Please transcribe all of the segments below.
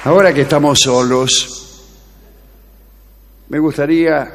Ahora que estamos solos, me gustaría,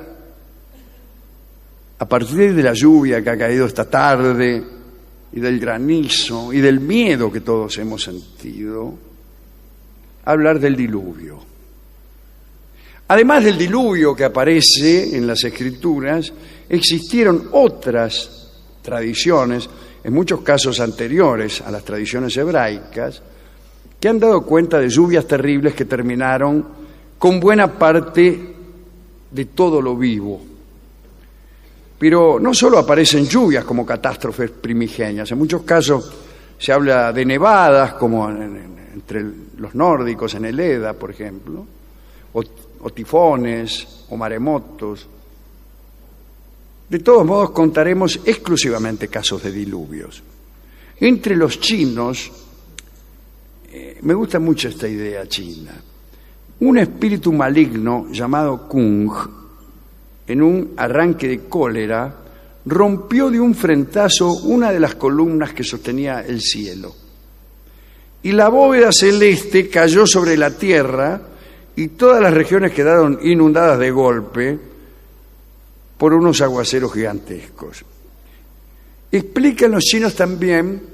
a partir de la lluvia que ha caído esta tarde y del granizo y del miedo que todos hemos sentido, hablar del diluvio. Además del diluvio que aparece en las Escrituras, existieron otras tradiciones, en muchos casos anteriores a las tradiciones hebraicas, que han dado cuenta de lluvias terribles que terminaron con buena parte de todo lo vivo. Pero no solo aparecen lluvias como catástrofes primigenias, en muchos casos se habla de nevadas, como entre los nórdicos en el Edda, por ejemplo, o tifones, o maremotos. De todos modos, contaremos exclusivamente casos de diluvios. Entre los chinos, me gusta mucho esta idea china, un espíritu maligno llamado Kung, en un arranque de cólera, rompió de un frentazo una de las columnas que sostenía el cielo. Y la bóveda celeste cayó sobre la tierra y todas las regiones quedaron inundadas de golpe por unos aguaceros gigantescos. Explican los chinos también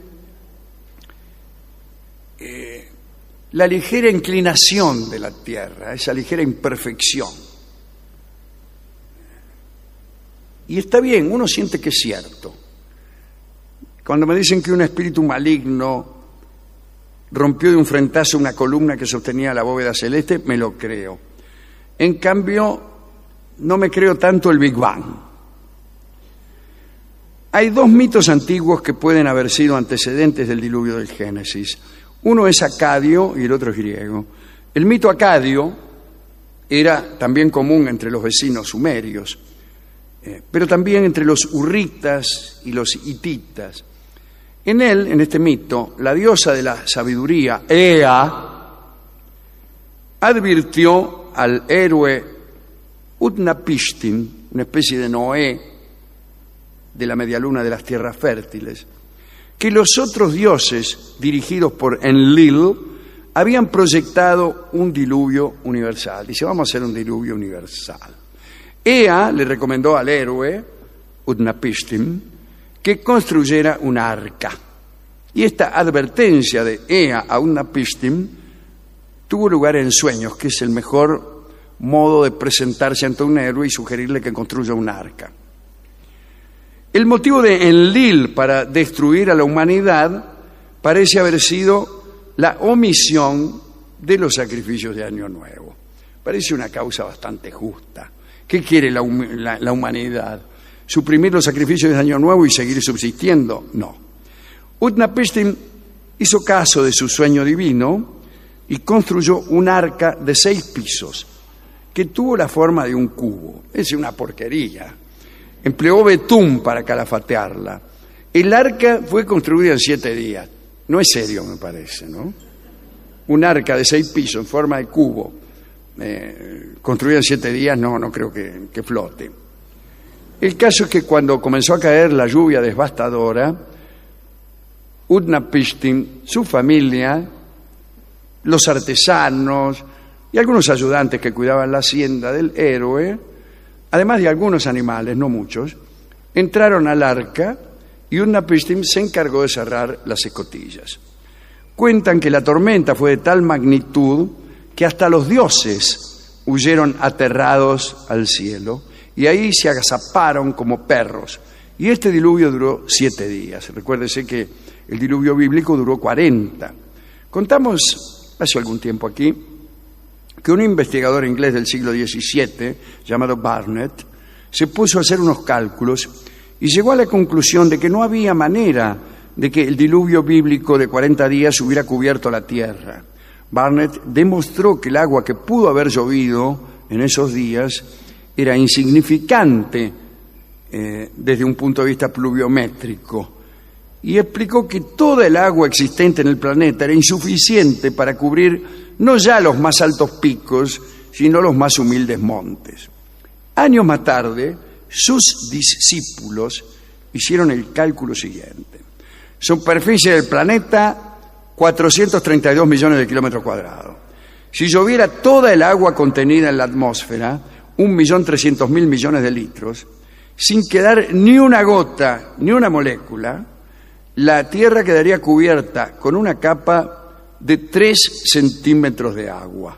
la ligera inclinación de la tierra, esa ligera imperfección. Y está bien, uno siente que es cierto. Cuando me dicen que un espíritu maligno rompió de un frentazo una columna que sostenía la bóveda celeste, me lo creo. En cambio, no me creo tanto el Big Bang. Hay dos mitos antiguos que pueden haber sido antecedentes del diluvio del Génesis. Uno es acadio y el otro es griego. El mito acadio era también común entre los vecinos sumerios, pero también entre los hurritas y los hititas. En él, en este mito, la diosa de la sabiduría, Ea, advirtió al héroe Utnapishtim, una especie de Noé de la medialuna de las tierras fértiles, que los otros dioses, dirigidos por Enlil, habían proyectado un diluvio universal. Dice, vamos a hacer un diluvio universal. Ea le recomendó al héroe Utnapishtim que construyera un arca. Y esta advertencia de Ea a Utnapishtim tuvo lugar en sueños, que es el mejor modo de presentarse ante un héroe y sugerirle que construya un arca. El motivo de Enlil para destruir a la humanidad parece haber sido la omisión de los sacrificios de Año Nuevo. Parece una causa bastante justa. ¿Qué quiere la humanidad? ¿Suprimir los sacrificios de Año Nuevo y seguir subsistiendo? No. Utnapishtim hizo caso de su sueño divino y construyó un arca de 6 pisos que tuvo la forma de un cubo. Es una porquería. Empleó betún para calafatearla. El arca fue construida en 7 días. No es serio, me parece, ¿no? Un arca de 6 pisos en forma de cubo, construida en 7 días, no creo que flote. El caso es que cuando comenzó a caer la lluvia devastadora, Utnapishtim, su familia, los artesanos y algunos ayudantes que cuidaban la hacienda del héroe, además de algunos animales, no muchos, entraron al arca y Utnapishtim se encargó de cerrar las escotillas. Cuentan que la tormenta fue de tal magnitud que hasta los dioses huyeron aterrados al cielo y ahí se agazaparon como perros. Y este diluvio duró 7 días. Recuérdese que el diluvio bíblico duró 40. Contamos hace algún tiempo aquí que un investigador inglés del siglo XVII, llamado Barnett, se puso a hacer unos cálculos y llegó a la conclusión de que no había manera de que el diluvio bíblico de 40 días hubiera cubierto la tierra. Barnett demostró que el agua que pudo haber llovido en esos días era insignificante desde un punto de vista pluviométrico y explicó que toda el agua existente en el planeta era insuficiente para cubrir no ya los más altos picos, sino los más humildes montes. Años más tarde, sus discípulos hicieron el cálculo siguiente. Superficie del planeta, 432 millones de kilómetros cuadrados. Si lloviera toda el agua contenida en la atmósfera, 1.300.000 millones de litros, sin quedar ni una gota, ni una molécula, la Tierra quedaría cubierta con una capa de 3 centímetros de agua.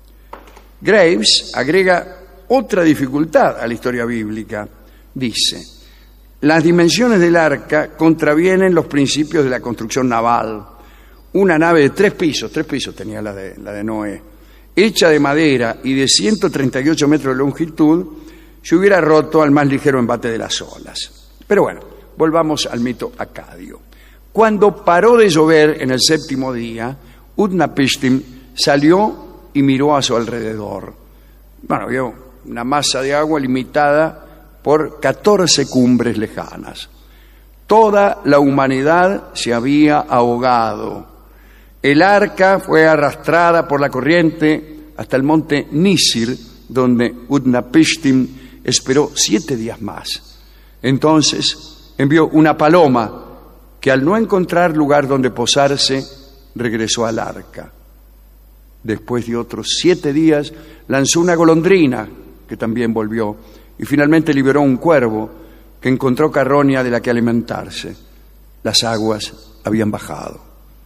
Graves agrega otra dificultad a la historia bíblica. Dice: las dimensiones del arca contravienen los principios de la construcción naval. Una nave de 3 pisos tenía la de Noé, hecha de madera y de 138 metros de longitud, se hubiera roto al más ligero embate de las olas. Pero bueno, volvamos al mito acadio. Cuando paró de llover en el 7º día, Utnapishtim salió y miró a su alrededor. Bueno, vio una masa de agua limitada por 14 cumbres lejanas. Toda la humanidad se había ahogado. El arca fue arrastrada por la corriente hasta el monte Nisir, donde Utnapishtim esperó 7 días más. Entonces envió una paloma que, al no encontrar lugar donde posarse, regresó al arca. Después de otros 7 días, lanzó una golondrina, que también volvió, y finalmente liberó un cuervo que encontró carroña de la que alimentarse. Las aguas habían bajado.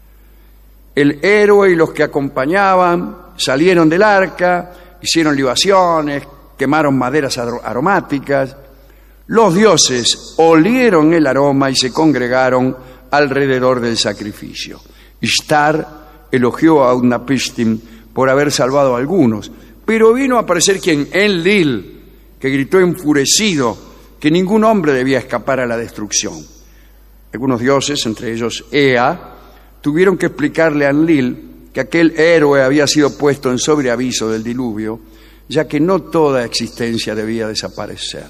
El héroe y los que acompañaban salieron del arca, hicieron libaciones, quemaron maderas aromáticas. Los dioses olieron el aroma y se congregaron alrededor del sacrificio. Ishtar elogió a Utnapishtim por haber salvado a algunos, pero vino a aparecer quien, Enlil, que gritó enfurecido que ningún hombre debía escapar a la destrucción. Algunos dioses, entre ellos Ea, tuvieron que explicarle a Enlil que aquel héroe había sido puesto en sobreaviso del diluvio, ya que no toda existencia debía desaparecer.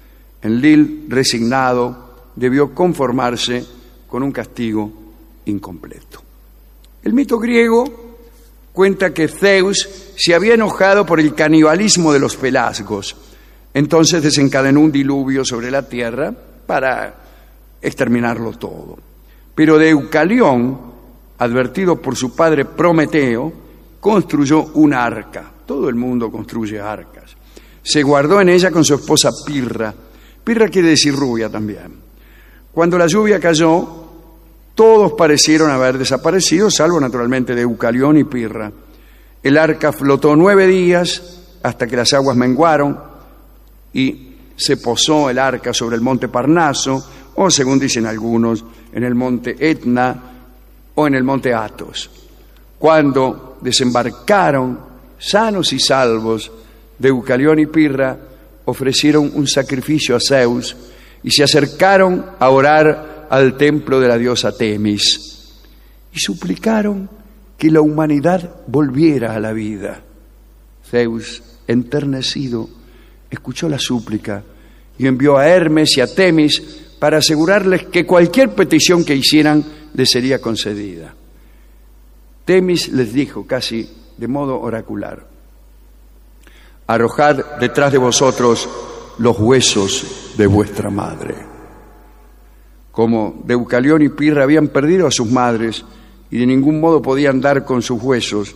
Enlil, resignado, debió conformarse con un castigo incompleto. El mito griego cuenta que Zeus se había enojado por el canibalismo de los pelasgos. Entonces desencadenó un diluvio sobre la tierra para exterminarlo todo. Pero Deucalión, advertido por su padre Prometeo, construyó un arca. Todo el mundo construye arcas. Se guardó en ella con su esposa Pirra. Pirra quiere decir rubia también. Cuando la lluvia cayó, todos parecieron haber desaparecido, salvo naturalmente Deucalión y Pirra. El arca flotó 9 días hasta que las aguas menguaron y se posó el arca sobre el monte Parnaso, o según dicen algunos, en el monte Etna o en el monte Athos. Cuando desembarcaron sanos y salvos, Deucalión y Pirra ofrecieron un sacrificio a Zeus y se acercaron a orar al templo de la diosa Temis y suplicaron que la humanidad volviera a la vida. Zeus, enternecido, escuchó la súplica y envió a Hermes y a Temis para asegurarles que cualquier petición que hicieran les sería concedida. Temis les dijo casi de modo oracular: arrojad detrás de vosotros los huesos de vuestra madre. Como Deucalión y Pirra habían perdido a sus madres y de ningún modo podían dar con sus huesos,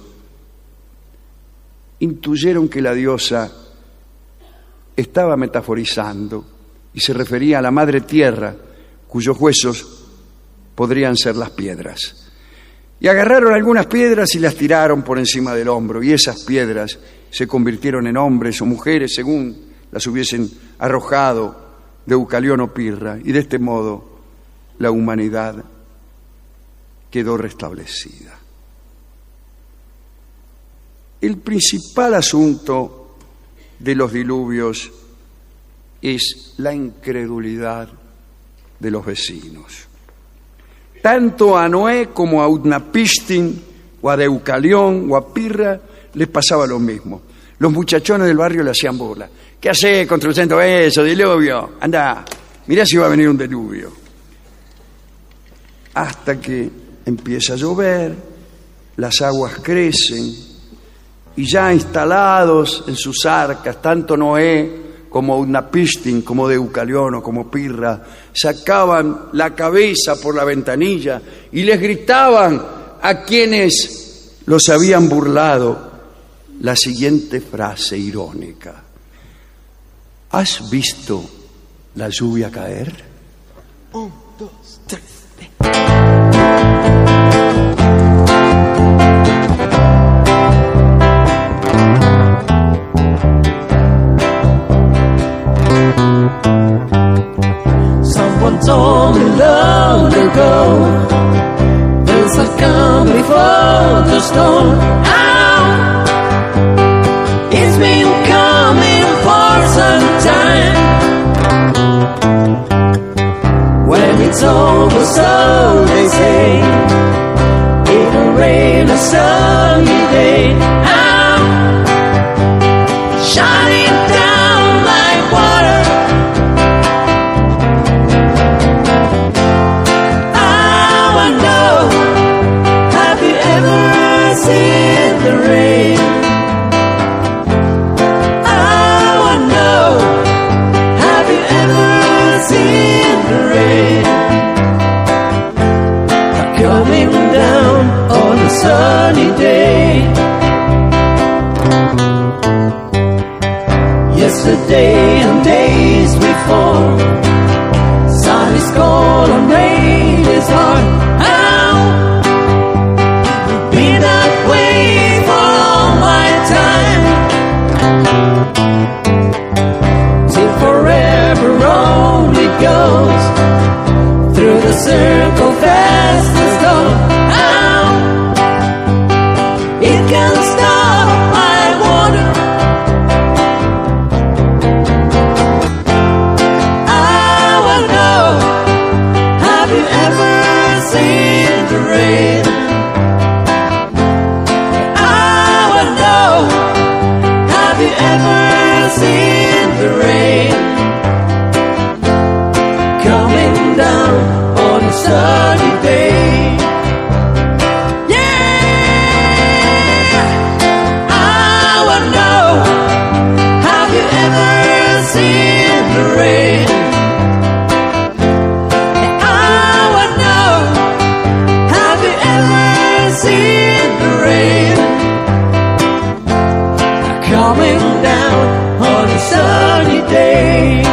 intuyeron que la diosa estaba metaforizando y se refería a la madre tierra, cuyos huesos podrían ser las piedras. Y agarraron algunas piedras y las tiraron por encima del hombro, y esas piedras se convirtieron en hombres o mujeres según las hubiesen arrojado Deucalión o Pirra, y de este modo la humanidad quedó restablecida. El principal asunto de los diluvios es la incredulidad de los vecinos. Tanto a Noé como a Utnapishtim, o a Deucalión, o a Pirra, les pasaba lo mismo. Los muchachones del barrio le hacían burla. ¿Qué hacés construyendo eso, diluvio? Anda, mirá si va a venir un diluvio. Hasta que empieza a llover, las aguas crecen, y ya instalados en sus arcas, tanto Noé como Utnapishtim, como Deucalión o como Pirra, sacaban la cabeza por la ventanilla y les gritaban a quienes los habían burlado: la siguiente frase irónica: ¿has visto la lluvia caer? 1, 2, 3. Someone told me long ago, there's a calm before the storm. Ow! It's been coming for some time. When it's over, so they say, it'll rain a sunny day. Ow! Shining down like water. In the rain, I wanna know, have you ever seen the rain coming down on a sunny day? Yesterday and days before, sun is cold and rain is hard. Goes through the circle fast as though, ow, it can't stop, I wonder. I wanna know, have you ever seen the rain? I wanna know, have you ever seen the rain coming down on a sunny day? Yeah, I wanna know, have you ever seen the rain? I wanna know, have you ever seen the rain coming down on a sunny day?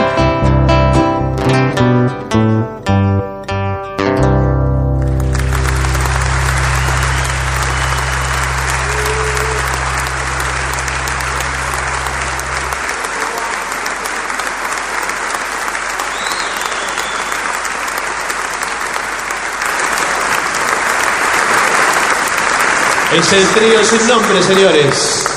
Es el trío sin nombre, señores.